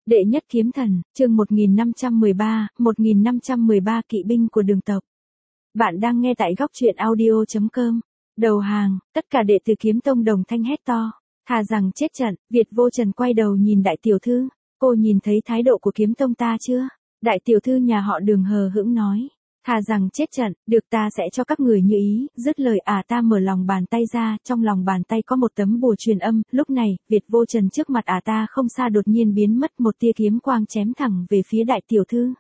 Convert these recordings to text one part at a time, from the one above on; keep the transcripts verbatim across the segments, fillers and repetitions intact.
Đệ nhất kiếm thần, chương một nghìn năm trăm mười ba, một nghìn năm trăm mười ba kỵ binh của đường tộc. Bạn đang nghe tại góc truyện audio chấm com. Đầu hàng, tất cả đệ tử kiếm tông đồng thanh hét to. Thà rằng chết trận, Việt Vô Trần quay đầu nhìn đại tiểu thư. Cô nhìn thấy thái độ của kiếm tông ta chưa? Đại tiểu thư nhà họ Đường hờ hững nói. Thà rằng chết trận, được ta sẽ cho các người như ý, dứt lời à ta mở lòng bàn tay ra, trong lòng bàn tay có một tấm bùa truyền âm, lúc này, Việt Vô Trần trước mặt à ta không xa đột nhiên biến mất một tia kiếm quang chém thẳng về phía đại tiểu thư.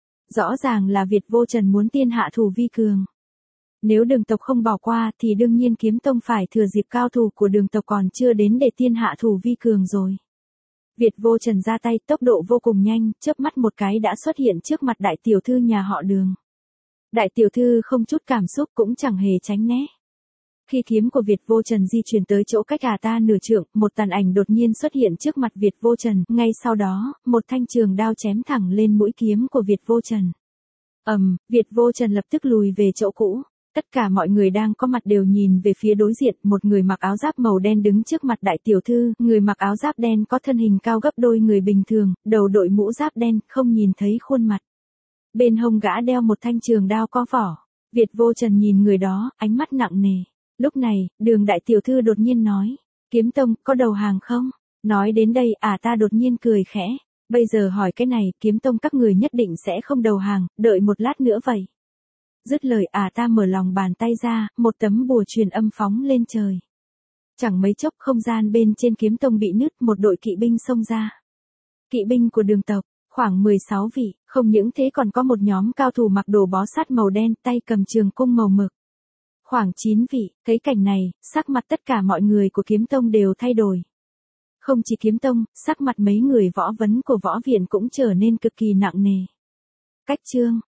Rõ ràng là Việt Vô Trần muốn tiên hạ thủ vi cường. Nếu đường tộc không bỏ qua thì đương nhiên kiếm tông phải thừa dịp cao thủ của đường tộc còn chưa đến để tiên hạ thủ vi cường rồi. Việt Vô Trần ra tay tốc độ vô cùng nhanh, chớp mắt một cái đã xuất hiện trước mặt đại tiểu thư nhà họ Đường. Đại tiểu thư không chút cảm xúc cũng chẳng hề tránh né. Khi kiếm của Việt Vô Trần di chuyển tới chỗ cách à ta nửa trượng, một tàn ảnh đột nhiên xuất hiện trước mặt Việt Vô Trần, ngay sau đó, một thanh trường đao chém thẳng lên mũi kiếm của Việt Vô Trần. Ầm, um, Việt Vô Trần lập tức lùi về chỗ cũ. Tất cả mọi người đang có mặt đều nhìn về phía đối diện, một người mặc áo giáp màu đen đứng trước mặt đại tiểu thư, người mặc áo giáp đen có thân hình cao gấp đôi người bình thường, đầu đội mũ giáp đen, không nhìn thấy khuôn mặt. Bên hông gã đeo một thanh trường đao có vỏ. Việt Vô Trần nhìn người đó, ánh mắt nặng nề. Lúc này, Đường đại tiểu thư đột nhiên nói, kiếm tông, có đầu hàng không? Nói đến đây, à ta đột nhiên cười khẽ. Bây giờ hỏi cái này, kiếm tông các người nhất định sẽ không đầu hàng, đợi một lát nữa vậy. Dứt lời à ta mở lòng bàn tay ra, một tấm bùa truyền âm phóng lên trời. Chẳng mấy chốc không gian bên trên kiếm tông bị nứt, một đội kỵ binh xông ra. Kỵ binh của đường tộc, khoảng mười sáu vị, không những thế còn có một nhóm cao thủ mặc đồ bó sát màu đen, tay cầm trường cung màu mực. Khoảng chín vị, thấy cảnh này, sắc mặt tất cả mọi người của kiếm tông đều thay đổi. Không chỉ kiếm tông, sắc mặt mấy người võ vấn của võ viện cũng trở nên cực kỳ nặng nề. Cách chương,